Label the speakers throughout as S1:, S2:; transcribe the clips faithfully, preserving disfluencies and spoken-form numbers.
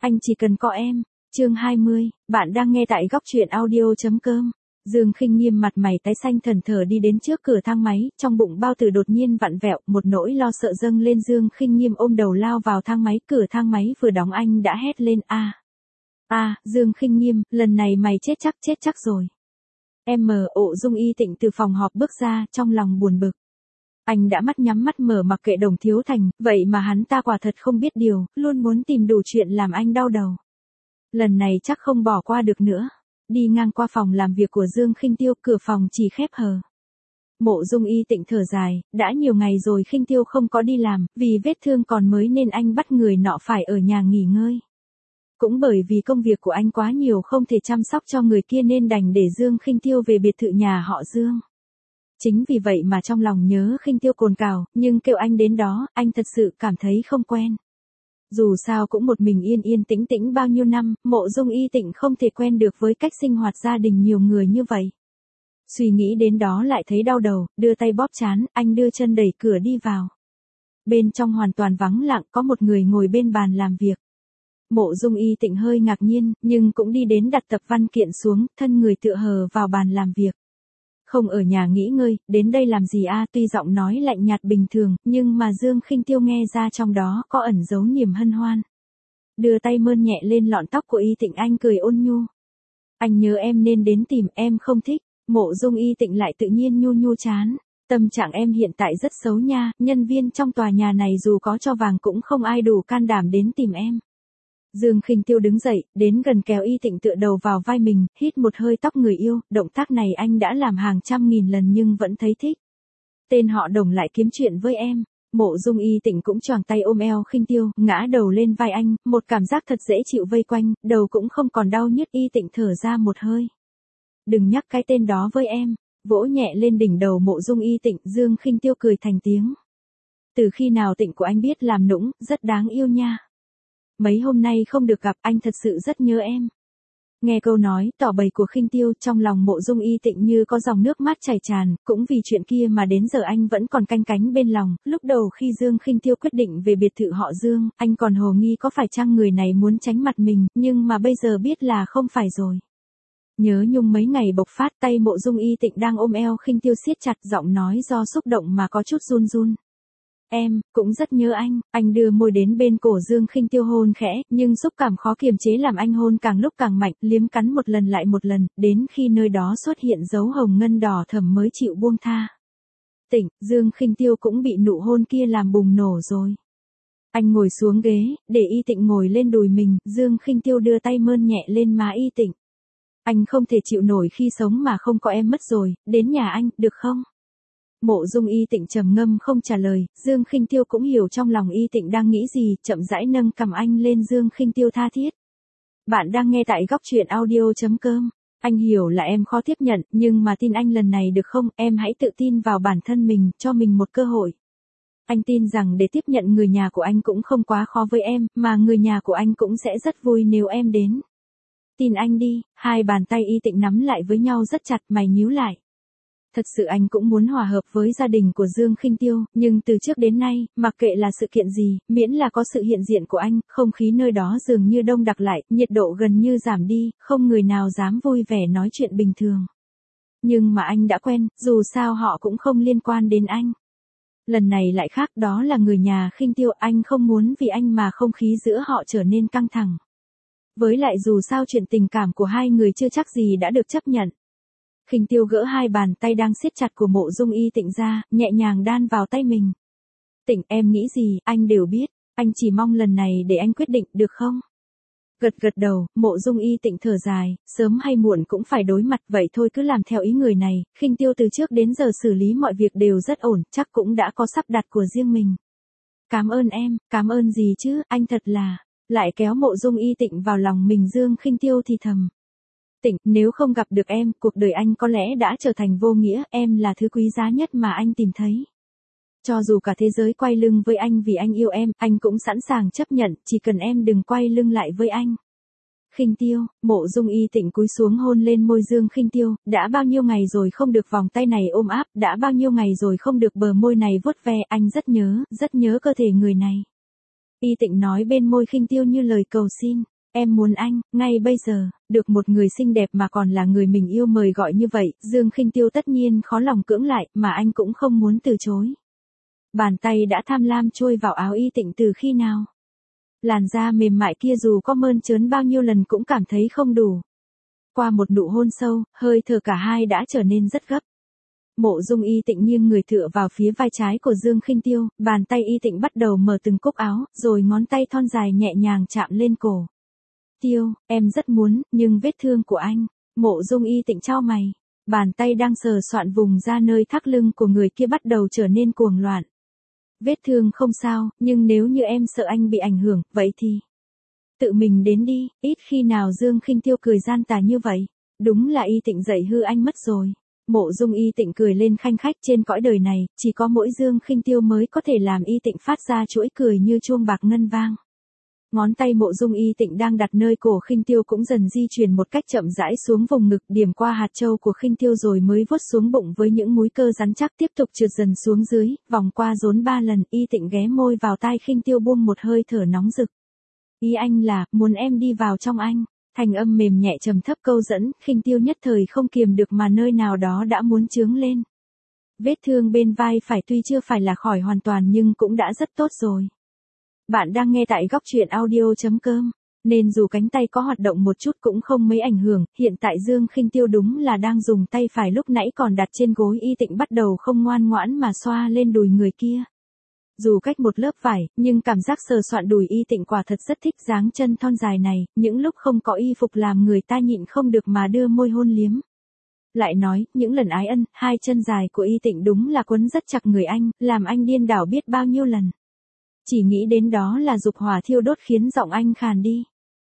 S1: Anh chỉ cần có em. Chương hai mươi, bạn đang nghe tại góc truyện audio chấm com. Dương Khinh Nghiêm mặt mày tái xanh thẫn thờ đi đến trước cửa thang máy, trong bụng bao tử đột nhiên vặn vẹo, một nỗi lo sợ dâng lên. Dương Khinh Nghiêm ôm đầu lao vào thang máy, cửa thang máy vừa đóng anh đã hét lên a. A, Dương Khinh Nghiêm, lần này mày chết chắc, chết chắc rồi. Em mờ ộ Dung Y Tịnh từ phòng họp bước ra, trong lòng buồn bực. Anh đã mắt nhắm mắt mở mặc kệ Đồng Thiếu Thành, vậy mà hắn ta quả thật không biết điều, luôn muốn tìm đủ chuyện làm anh đau đầu. Lần này chắc không bỏ qua được nữa. Đi ngang qua phòng làm việc của Dương Khinh Tiêu, cửa phòng chỉ khép hờ. Mộ Dung Y Tịnh thở dài, đã nhiều ngày rồi Khinh Tiêu không có đi làm, vì vết thương còn mới nên anh bắt người nọ phải ở nhà nghỉ ngơi. Cũng bởi vì công việc của anh quá nhiều không thể chăm sóc cho người kia nên đành để Dương Khinh Tiêu về biệt thự nhà họ Dương. Chính vì vậy mà trong lòng nhớ Khinh Tiêu cồn cào, nhưng kêu anh đến đó, anh thật sự cảm thấy không quen. Dù sao cũng một mình yên yên tĩnh tĩnh bao nhiêu năm, Mộ Dung Y Tịnh không thể quen được với cách sinh hoạt gia đình nhiều người như vậy. Suy nghĩ đến đó lại thấy đau đầu, đưa tay bóp trán, anh đưa chân đẩy cửa đi vào. Bên trong hoàn toàn vắng lặng, có một người ngồi bên bàn làm việc. Mộ Dung Y Tịnh hơi ngạc nhiên, nhưng cũng đi đến đặt tập văn kiện xuống, thân người tựa hờ vào bàn làm việc. Không ở nhà nghỉ ngơi, đến đây làm gì a? Tuy giọng nói lạnh nhạt bình thường, nhưng mà Dương Khinh Tiêu nghe ra trong đó có ẩn giấu niềm hân hoan. Đưa tay mơn nhẹ lên lọn tóc của Y Tịnh, anh cười ôn nhu. Anh nhớ em nên đến tìm, em không thích. Mộ Dung Y Tịnh lại tự nhiên nhu nhu chán. Tâm trạng em hiện tại rất xấu nha, nhân viên trong tòa nhà này dù có cho vàng cũng không ai đủ can đảm đến tìm em. Dương Khinh Tiêu đứng dậy, đến gần kéo Y Tịnh tựa đầu vào vai mình, hít một hơi tóc người yêu, động tác này anh đã làm hàng trăm nghìn lần nhưng vẫn thấy thích. Tên họ Đồng lại kiếm chuyện với em. Mộ Dung Y Tịnh cũng choàng tay ôm eo Khinh Tiêu, ngã đầu lên vai anh, một cảm giác thật dễ chịu vây quanh, đầu cũng không còn đau nhức. Y Tịnh thở ra một hơi. Đừng nhắc cái tên đó với em. Vỗ nhẹ lên đỉnh đầu Mộ Dung Y Tịnh, Dương Khinh Tiêu cười thành tiếng. Từ khi nào Tịnh của anh biết làm nũng, rất đáng yêu nha. Mấy hôm nay không được gặp, anh thật sự rất nhớ em. Nghe câu nói, tỏ bày của Khinh Tiêu, trong lòng Mộ Dung Y Tịnh như có dòng nước mát chảy tràn, cũng vì chuyện kia mà đến giờ anh vẫn còn canh cánh bên lòng. Lúc đầu khi Dương Khinh Tiêu quyết định về biệt thự họ Dương, anh còn hồ nghi có phải chăng người này muốn tránh mặt mình, nhưng mà bây giờ biết là không phải rồi. Nhớ nhung mấy ngày bộc phát, tay Mộ Dung Y Tịnh đang ôm eo Khinh Tiêu siết chặt, giọng nói do xúc động mà có chút run run. Em, cũng rất nhớ anh. Anh đưa môi đến bên cổ Dương Khinh Tiêu hôn khẽ, nhưng xúc cảm khó kiềm chế làm anh hôn càng lúc càng mạnh, liếm cắn một lần lại một lần, đến khi nơi đó xuất hiện dấu hồng ngân đỏ thẫm mới chịu buông tha. Tỉnh, Dương Khinh Tiêu cũng bị nụ hôn kia làm bùng nổ rồi. Anh ngồi xuống ghế, để Y Tịnh ngồi lên đùi mình, Dương Khinh Tiêu đưa tay mơn nhẹ lên má Y Tịnh. Anh không thể chịu nổi khi sống mà không có em mất rồi, đến nhà anh, được không? Mộ Dung Y Tịnh trầm ngâm không trả lời, Dương Khinh Tiêu cũng hiểu trong lòng Y Tịnh đang nghĩ gì, chậm rãi nâng cằm anh lên. Dương Khinh Tiêu tha thiết. Bạn đang nghe tại góc truyện audio chấm com. Anh hiểu là em khó tiếp nhận, nhưng mà tin anh lần này được không, em hãy tự tin vào bản thân mình, cho mình một cơ hội. Anh tin rằng để tiếp nhận người nhà của anh cũng không quá khó với em, mà người nhà của anh cũng sẽ rất vui nếu em đến. Tin anh đi. Hai bàn tay Y Tịnh nắm lại với nhau rất chặt, mày nhíu lại. Thật sự anh cũng muốn hòa hợp với gia đình của Dương Khinh Tiêu, nhưng từ trước đến nay, mặc kệ là sự kiện gì, miễn là có sự hiện diện của anh, không khí nơi đó dường như đông đặc lại, nhiệt độ gần như giảm đi, không người nào dám vui vẻ nói chuyện bình thường. Nhưng mà anh đã quen, dù sao họ cũng không liên quan đến anh. Lần này lại khác, đó là người nhà Khinh Tiêu, anh không muốn vì anh mà không khí giữa họ trở nên căng thẳng. Với lại dù sao chuyện tình cảm của hai người chưa chắc gì đã được chấp nhận. Khinh Tiêu gỡ hai bàn tay đang siết chặt của Mộ Dung Y Tịnh ra, nhẹ nhàng đan vào tay mình. Tịnh, em nghĩ gì, anh đều biết, anh chỉ mong lần này để anh quyết định, được không? Gật gật đầu, Mộ Dung Y Tịnh thở dài, sớm hay muộn cũng phải đối mặt, vậy thôi cứ làm theo ý người này. Khinh Tiêu từ trước đến giờ xử lý mọi việc đều rất ổn, chắc cũng đã có sắp đặt của riêng mình. Cảm ơn em, cảm ơn gì chứ, anh thật là, lại kéo Mộ Dung Y Tịnh vào lòng mình. Dương Khinh Tiêu thì thầm. Tịnh, nếu không gặp được em, cuộc đời anh có lẽ đã trở thành vô nghĩa, em là thứ quý giá nhất mà anh tìm thấy. Cho dù cả thế giới quay lưng với anh vì anh yêu em, anh cũng sẵn sàng chấp nhận, chỉ cần em đừng quay lưng lại với anh. Khinh Tiêu, Mộ Dung Y Tịnh cúi xuống hôn lên môi Dương Khinh Tiêu, đã bao nhiêu ngày rồi không được vòng tay này ôm áp, đã bao nhiêu ngày rồi không được bờ môi này vuốt ve, anh rất nhớ, rất nhớ cơ thể người này. Y Tịnh nói bên môi Khinh Tiêu như lời cầu xin. Em muốn anh, ngay bây giờ, được một người xinh đẹp mà còn là người mình yêu mời gọi như vậy, Dương Khinh Tiêu tất nhiên khó lòng cưỡng lại, mà anh cũng không muốn từ chối. Bàn tay đã tham lam chui vào áo Y Tịnh từ khi nào? Làn da mềm mại kia dù có mơn trớn bao nhiêu lần cũng cảm thấy không đủ. Qua một nụ hôn sâu, hơi thở cả hai đã trở nên rất gấp. Mộ Dung Y Tịnh nghiêng người tựa vào phía vai trái của Dương Khinh Tiêu, bàn tay Y Tịnh bắt đầu mở từng cúc áo, rồi ngón tay thon dài nhẹ nhàng chạm lên cổ. Tiêu, em rất muốn, nhưng vết thương của anh. Mộ Dung Y Tịnh chau mày. Bàn tay đang sờ soạn vùng ra nơi thắt lưng của người kia bắt đầu trở nên cuồng loạn. Vết thương không sao, nhưng nếu như em sợ anh bị ảnh hưởng, vậy thì tự mình đến đi. Ít khi nào Dương Khinh Tiêu cười gian tà như vậy. Đúng là Y Tịnh dạy hư anh mất rồi. Mộ Dung Y Tịnh cười lên khanh khách, trên cõi đời này, chỉ có mỗi Dương Khinh Tiêu mới có thể làm Y Tịnh phát ra chuỗi cười như chuông bạc ngân vang. Ngón tay Mộ Dung Y Tịnh đang đặt nơi cổ Khinh Tiêu cũng dần di chuyển một cách chậm rãi xuống vùng ngực, điểm qua hạt châu của Khinh Tiêu rồi mới vuốt xuống bụng với những múi cơ rắn chắc, tiếp tục trượt dần xuống dưới, vòng qua rốn ba lần. Y Tịnh ghé môi vào tai Khinh Tiêu buông một hơi thở nóng rực. Ý anh là, muốn em đi vào trong anh. Thành âm mềm nhẹ trầm thấp câu dẫn, Khinh Tiêu nhất thời không kiềm được mà nơi nào đó đã muốn chướng lên. Vết thương bên vai phải tuy chưa phải là khỏi hoàn toàn nhưng cũng đã rất tốt rồi. Bạn đang nghe tại góc truyện audio chấm com, nên dù cánh tay có hoạt động một chút cũng không mấy ảnh hưởng. Hiện tại Dương Khinh Tiêu đúng là đang dùng tay phải lúc nãy còn đặt trên gối Y Tịnh bắt đầu không ngoan ngoãn mà xoa lên đùi người kia. Dù cách một lớp vải, nhưng cảm giác sờ soạn đùi Y Tịnh quả thật rất thích dáng chân thon dài này, những lúc không có y phục làm người ta nhịn không được mà đưa môi hôn liếm. Lại nói, những lần ái ân, hai chân dài của Y Tịnh đúng là quấn rất chặt người anh, làm anh điên đảo biết bao nhiêu lần. Chỉ nghĩ đến đó là dục hỏa thiêu đốt khiến giọng anh khàn đi.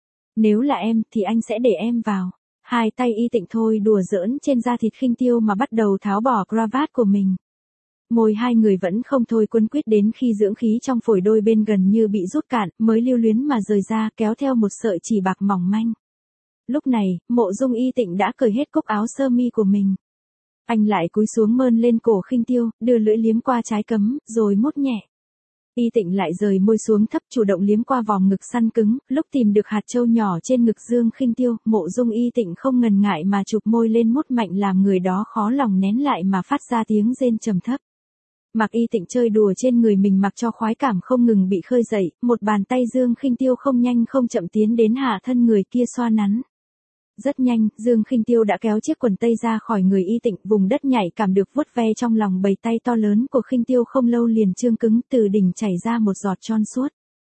S1: Nếu là em, thì anh sẽ để em vào. Hai tay Y Tịnh thôi đùa giỡn trên da thịt Khinh Tiêu mà bắt đầu tháo bỏ cravat của mình. Môi hai người vẫn không thôi quấn quýt đến khi dưỡng khí trong phổi đôi bên gần như bị rút cạn, mới lưu luyến mà rời ra, kéo theo một sợi chỉ bạc mỏng manh. Lúc này, Mộ Dung Y Tịnh đã cởi hết cúc áo sơ mi của mình. Anh lại cúi xuống mơn lên cổ Khinh Tiêu, đưa lưỡi liếm qua trái cấm, rồi mút nhẹ. Y Tịnh lại rời môi xuống thấp, chủ động liếm qua vòng ngực săn cứng, lúc tìm được hạt châu nhỏ trên ngực Dương Khinh Tiêu, Mộ Dung Y Tịnh không ngần ngại mà chụp môi lên mút mạnh làm người đó khó lòng nén lại mà phát ra tiếng rên trầm thấp. Mặc Y Tịnh chơi đùa trên người mình mặc cho khoái cảm không ngừng bị khơi dậy, một bàn tay Dương Khinh Tiêu không nhanh không chậm tiến đến hạ thân người kia xoa nắn. Rất nhanh, Dương Khinh Tiêu đã kéo chiếc quần tây ra khỏi người Y Tịnh, vùng đất nhạy cảm được vuốt ve trong lòng bầy tay to lớn của Khinh Tiêu không lâu liền trương cứng, từ đỉnh chảy ra một giọt tròn suốt.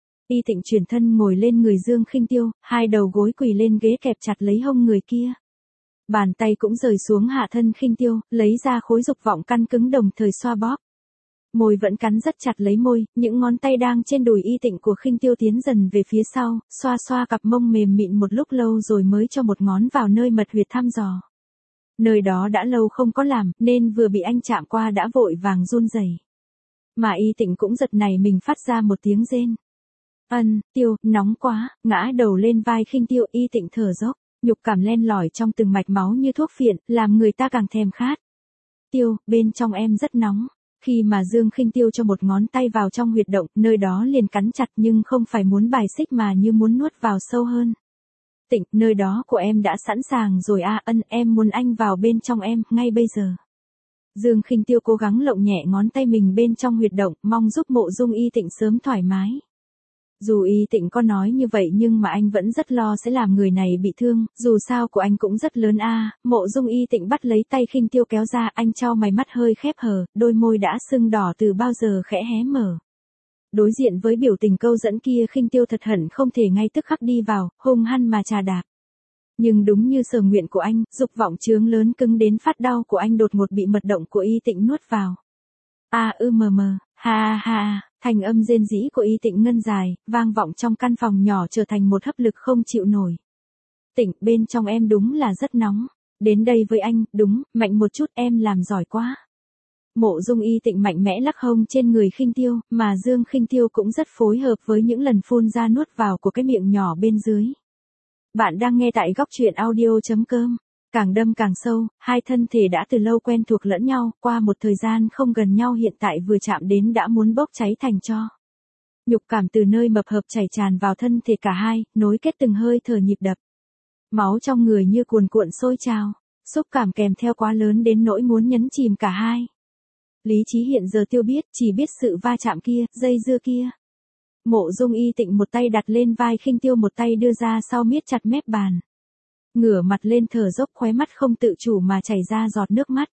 S1: Y Tịnh chuyển thân ngồi lên người Dương Khinh Tiêu, hai đầu gối quỳ lên ghế kẹp chặt lấy hông người kia. Bàn tay cũng rời xuống hạ thân Khinh Tiêu, lấy ra khối dục vọng căn cứng đồng thời xoa bóp. Môi vẫn cắn rất chặt lấy môi, những ngón tay đang trên đùi Y Tịnh của Khinh Tiêu tiến dần về phía sau, xoa xoa cặp mông mềm mịn một lúc lâu rồi mới cho một ngón vào nơi mật huyệt thăm dò. Nơi đó đã lâu không có làm, nên vừa bị anh chạm qua đã vội vàng run rẩy. Mà Y Tịnh cũng giật nảy mình phát ra một tiếng rên. Ân, Tiêu, nóng quá, ngã đầu lên vai Khinh Tiêu, Y Tịnh thở dốc, nhục cảm len lỏi trong từng mạch máu như thuốc phiện, làm người ta càng thèm khát. Tiêu, bên trong em rất nóng. Khi mà Dương Khinh Tiêu cho một ngón tay vào trong huyệt động, nơi đó liền cắn chặt nhưng không phải muốn bài xích mà như muốn nuốt vào sâu hơn. Tịnh, nơi đó của em đã sẵn sàng rồi à, ân, em muốn anh vào bên trong em, ngay bây giờ. Dương Khinh Tiêu cố gắng lộng nhẹ ngón tay mình bên trong huyệt động, mong giúp Mộ Dung Y Tịnh sớm thoải mái. Dù Y Tịnh có nói như vậy nhưng mà anh vẫn rất lo sẽ làm người này bị thương, dù sao của anh cũng rất lớn a. À. Mộ Dung Y Tịnh bắt lấy tay Khinh Tiêu kéo ra, anh chau mày mắt hơi khép hờ, đôi môi đã sưng đỏ từ bao giờ khẽ hé mở. Đối diện với biểu tình câu dẫn kia, Khinh Tiêu thật hận không thể ngay tức khắc đi vào, hung hăng mà chà đạp. Nhưng đúng như sở nguyện của anh, dục vọng chướng lớn cứng đến phát đau của anh đột ngột bị mật động của Y Tịnh nuốt vào. A ư mờ mờ, ha ha. Thành âm rên rỉ của Y Tịnh ngân dài, vang vọng trong căn phòng nhỏ trở thành một hấp lực không chịu nổi. Tịnh, bên trong em đúng là rất nóng. Đến đây với anh, đúng, mạnh một chút, em làm giỏi quá. Mộ Dung Y Tịnh mạnh mẽ lắc hông trên người Khinh Tiêu, mà Dương Khinh Tiêu cũng rất phối hợp với những lần phun ra nuốt vào của cái miệng nhỏ bên dưới. Bạn đang nghe tại góc truyện audio chấm com. Càng đâm càng sâu, hai thân thể đã từ lâu quen thuộc lẫn nhau, qua một thời gian không gần nhau hiện tại vừa chạm đến đã muốn bốc cháy thành tro. Nhục cảm từ nơi mập hợp chảy tràn vào thân thể cả hai, nối kết từng hơi thở nhịp đập. Máu trong người như cuồn cuộn sôi trào, xúc cảm kèm theo quá lớn đến nỗi muốn nhấn chìm cả hai. Lý trí hiện giờ tiêu biết, chỉ biết sự va chạm kia, dây dưa kia. Mộ Dung Y Tịnh một tay đặt lên vai Khinh Tiêu, một tay đưa ra sau miết chặt mép bàn. Ngửa mặt lên thở dốc, khóe mắt không tự chủ mà chảy ra giọt nước mắt.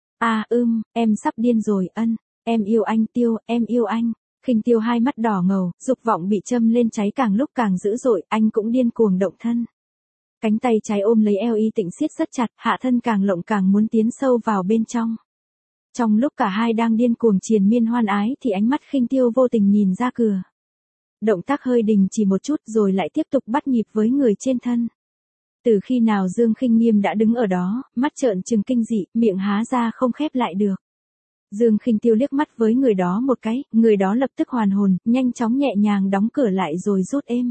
S1: À ưm, em sắp điên rồi, ân, em yêu anh Tiêu, em yêu anh. Khinh Tiêu hai mắt đỏ ngầu, dục vọng bị châm lên cháy càng lúc càng dữ dội, anh cũng điên cuồng động thân. Cánh tay trái ôm lấy eo Y Tịnh siết rất chặt, hạ thân càng lộng càng muốn tiến sâu vào bên trong. Trong lúc cả hai đang điên cuồng triền miên hoan ái thì ánh mắt Khinh Tiêu vô tình nhìn ra cửa. Động tác hơi đình chỉ một chút rồi lại tiếp tục bắt nhịp với người trên thân. Từ khi nào Dương Khinh Nghiêm đã đứng ở đó, mắt trợn trừng kinh dị, miệng há ra không khép lại được. Dương Khinh Tiêu liếc mắt với người đó một cái, người đó lập tức hoàn hồn, nhanh chóng nhẹ nhàng đóng cửa lại rồi rút êm.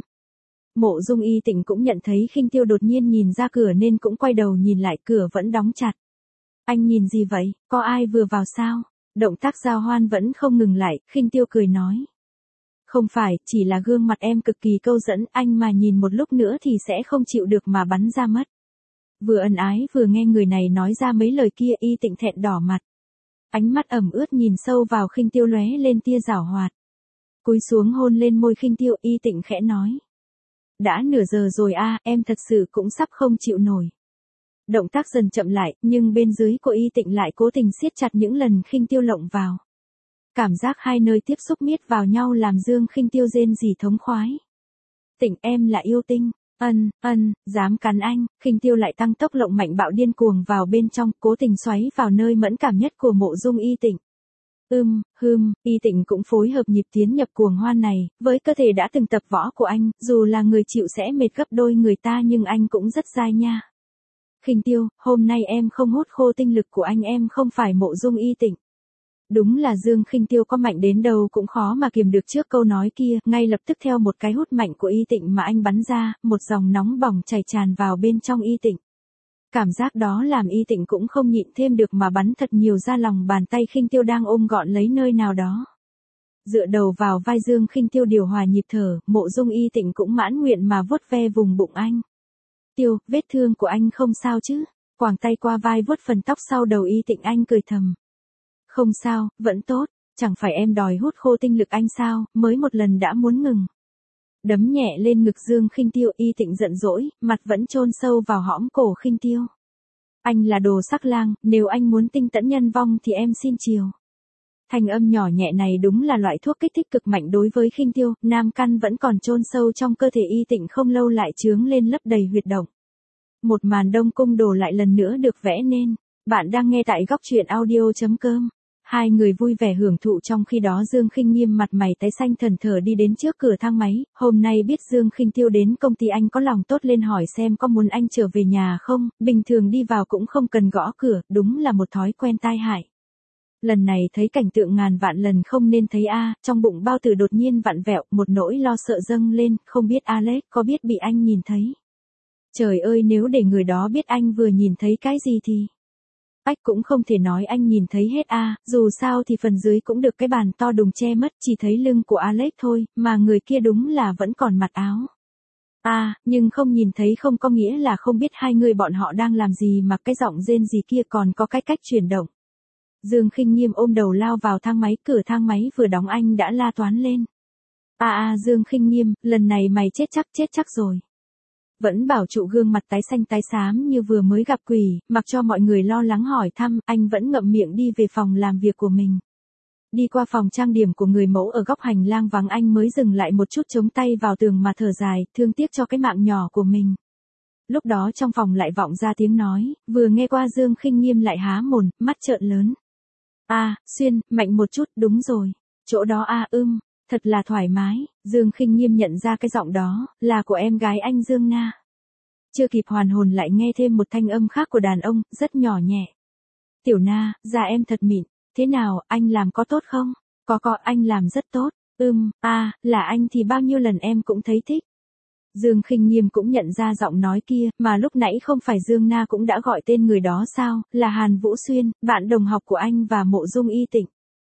S1: Mộ Dung Y Tịnh cũng nhận thấy Khinh Tiêu đột nhiên nhìn ra cửa nên cũng quay đầu nhìn lại, cửa vẫn đóng chặt. Anh nhìn gì vậy, có ai vừa vào sao? Động tác giao hoan vẫn không ngừng lại, Khinh Tiêu cười nói. Không phải, chỉ là gương mặt em cực kỳ câu dẫn, anh mà nhìn một lúc nữa thì sẽ không chịu được mà bắn ra mất. Vừa ân ái vừa nghe người này nói ra mấy lời kia, Y Tịnh thẹn đỏ mặt. Ánh mắt ẩm ướt nhìn sâu vào Khinh Tiêu lóe lên tia giảo hoạt. Cúi xuống hôn lên môi Khinh Tiêu, Y Tịnh khẽ nói. Đã nửa giờ rồi a, à, em thật sự cũng sắp không chịu nổi. Động tác dần chậm lại, nhưng bên dưới của Y Tịnh lại cố tình siết chặt những lần Khinh Tiêu lộng vào. Cảm giác hai nơi tiếp xúc miết vào nhau làm Dương Khinh Tiêu rên rỉ thống khoái. Tịnh, em là yêu tinh. Ân, ân, dám cắn anh. Khinh Tiêu lại tăng tốc lộng mạnh bạo điên cuồng vào bên trong, cố tình xoáy vào nơi mẫn cảm nhất của Mộ Dung Y Tịnh. Ưm, hưm, Y Tịnh cũng phối hợp nhịp tiến nhập cuồng hoan này, với cơ thể đã từng tập võ của anh, dù là người chịu sẽ mệt gấp đôi người ta nhưng anh cũng rất dai nha. Khinh Tiêu, hôm nay em không hút khô tinh lực của anh, em không phải Mộ Dung Y Tịnh. Đúng là Dương Khinh Tiêu có mạnh đến đâu cũng khó mà kiềm được trước câu nói kia, ngay lập tức theo một cái hút mạnh của Y Tịnh mà anh bắn ra, một dòng nóng bỏng chảy tràn vào bên trong Y Tịnh. Cảm giác đó làm Y Tịnh cũng không nhịn thêm được mà bắn thật nhiều ra lòng bàn tay Khinh Tiêu đang ôm gọn lấy nơi nào đó. Dựa đầu vào vai Dương Khinh Tiêu điều hòa nhịp thở, Mộ Dung Y Tịnh cũng mãn nguyện mà vuốt ve vùng bụng anh. Tiêu, vết thương của anh không sao chứ? Quàng tay qua vai vuốt phần tóc sau đầu Y Tịnh, anh cười thầm. Không sao, vẫn tốt, chẳng phải em đòi hút khô tinh lực anh sao, mới một lần đã muốn ngừng. Đấm nhẹ lên ngực Dương Khinh Tiêu, Y Tịnh giận dỗi, mặt vẫn chôn sâu vào hõm cổ Khinh Tiêu. Anh là đồ sắc lang, nếu anh muốn tinh tẫn nhân vong thì em xin chiều. Thanh âm nhỏ nhẹ này đúng là loại thuốc kích thích cực mạnh đối với Khinh Tiêu, nam căn vẫn còn chôn sâu trong cơ thể Y Tịnh không lâu lại chướng lên lấp đầy huyệt động. Một màn đông cung đồ lại lần nữa được vẽ nên. Bạn đang nghe tại góc truyện audio chấm com. Hai người vui vẻ hưởng thụ trong khi đó Dương Khinh Nghiêm mặt mày tái xanh thẫn thờ đi đến trước cửa thang máy, hôm nay biết Dương Khinh Tiêu đến công ty anh có lòng tốt lên hỏi xem có muốn anh trở về nhà không, bình thường đi vào cũng không cần gõ cửa, đúng là một thói quen tai hại. Lần này thấy cảnh tượng ngàn vạn lần không nên thấy a, trong bụng bao tử đột nhiên vặn vẹo, một nỗi lo sợ dâng lên, không biết Alex có biết bị anh nhìn thấy. Trời ơi, nếu để người đó biết anh vừa nhìn thấy cái gì thì... Ách cũng không thể nói anh nhìn thấy hết a, à, dù sao thì phần dưới cũng được cái bàn to đùng che mất, chỉ thấy lưng của Alex thôi, mà người kia đúng là vẫn còn mặc áo. À, nhưng không nhìn thấy không có nghĩa là không biết hai người bọn họ đang làm gì mà cái giọng rên gì kia còn có cái cách chuyển động. Dương Khinh Nghiêm ôm đầu lao vào thang máy, cửa thang máy vừa đóng anh đã la toán lên. À à Dương Khinh Nghiêm, lần này mày chết chắc chết chắc rồi. Vẫn bảo trụ gương mặt tái xanh tái xám như vừa mới gặp quỷ, mặc cho mọi người lo lắng hỏi thăm, anh vẫn ngậm miệng đi về phòng làm việc của mình. Đi qua phòng trang điểm của người mẫu ở góc hành lang vắng anh mới dừng lại một chút, chống tay vào tường mà thở dài, thương tiếc cho cái mạng nhỏ của mình. Lúc đó trong phòng lại vọng ra tiếng nói, vừa nghe qua Dương Khinh Nghiêm lại há mồm, mắt trợn lớn. À, xuyên, mạnh một chút, đúng rồi. Chỗ đó a à, ưm. Thật là thoải mái, Dương Khinh Nghiêm nhận ra cái giọng đó, là của em gái anh Dương Na. Chưa kịp hoàn hồn lại nghe thêm một thanh âm khác của đàn ông, rất nhỏ nhẹ. Tiểu Na, da em thật mịn, thế nào, anh làm có tốt không? Có có, anh làm rất tốt, ưm, a, à, là anh thì bao nhiêu lần em cũng thấy thích. Dương Khinh Nghiêm cũng nhận ra giọng nói kia, mà lúc nãy không phải Dương Na cũng đã gọi tên người đó sao, là Hàn Vũ Xuyên, bạn đồng học của anh và Mộ Dung Y Tịnh.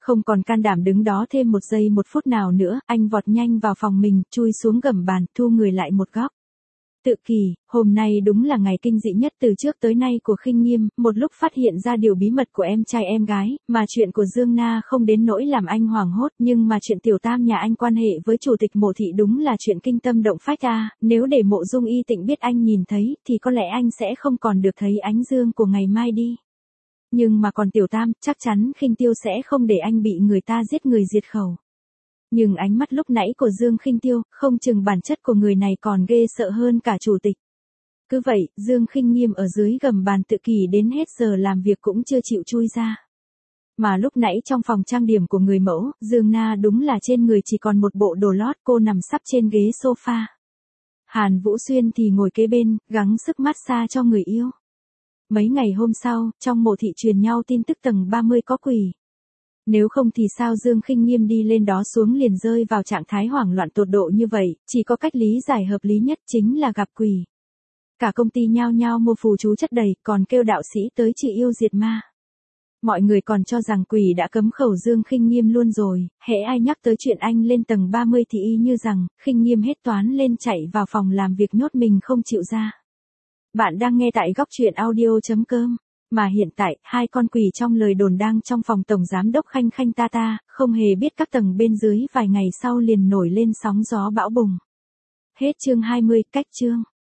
S1: Không còn can đảm đứng đó thêm một giây một phút nào nữa, anh vọt nhanh vào phòng mình, chui xuống gầm bàn, thu người lại một góc. Tự kỷ, hôm nay đúng là ngày kinh dị nhất từ trước tới nay của Khinh Nghiêm, một lúc phát hiện ra điều bí mật của em trai em gái, mà chuyện của Dương Na không đến nỗi làm anh hoảng hốt, nhưng mà chuyện tiểu tam nhà anh quan hệ với chủ tịch Mộ thị đúng là chuyện kinh tâm động phách a, nếu để Mộ Dung Y Tịnh biết anh nhìn thấy, thì có lẽ anh sẽ không còn được thấy ánh dương của ngày mai đi. Nhưng mà còn tiểu tam, chắc chắn Khinh Tiêu sẽ không để anh bị người ta giết người diệt khẩu. Nhưng ánh mắt lúc nãy của Dương Khinh Tiêu, không chừng bản chất của người này còn ghê sợ hơn cả chủ tịch. Cứ vậy, Dương Khinh Nghiêm ở dưới gầm bàn tự kỷ đến hết giờ làm việc cũng chưa chịu chui ra. Mà lúc nãy trong phòng trang điểm của người mẫu, Dương Na đúng là trên người chỉ còn một bộ đồ lót, cô nằm sắp trên ghế sofa. Hàn Vũ Xuyên thì ngồi kế bên, gắng sức massage cho người yêu. Mấy ngày hôm sau, trong Mộ thị truyền nhau tin tức tầng ba mươi có quỷ. Nếu không thì sao Dương Khinh Nghiêm đi lên đó xuống liền rơi vào trạng thái hoảng loạn tột độ như vậy, chỉ có cách lý giải hợp lý nhất chính là gặp quỷ. Cả công ty nhao nhao mua phù chú chất đầy, còn kêu đạo sĩ tới trị yêu diệt ma. Mọi người còn cho rằng quỷ đã cấm khẩu Dương Khinh Nghiêm luôn rồi, hễ ai nhắc tới chuyện anh lên tầng ba mươi thì y như rằng, Khinh Nghiêm hết toán lên chạy vào phòng làm việc nhốt mình không chịu ra. Bạn đang nghe tại góc truyện audio chấm com. Mà hiện tại, hai con quỷ trong lời đồn đang trong phòng tổng giám đốc Khanh Khanh ta ta, không hề biết các tầng bên dưới vài ngày sau liền nổi lên sóng gió bão bùng. Hết chương hai mươi, cách chương.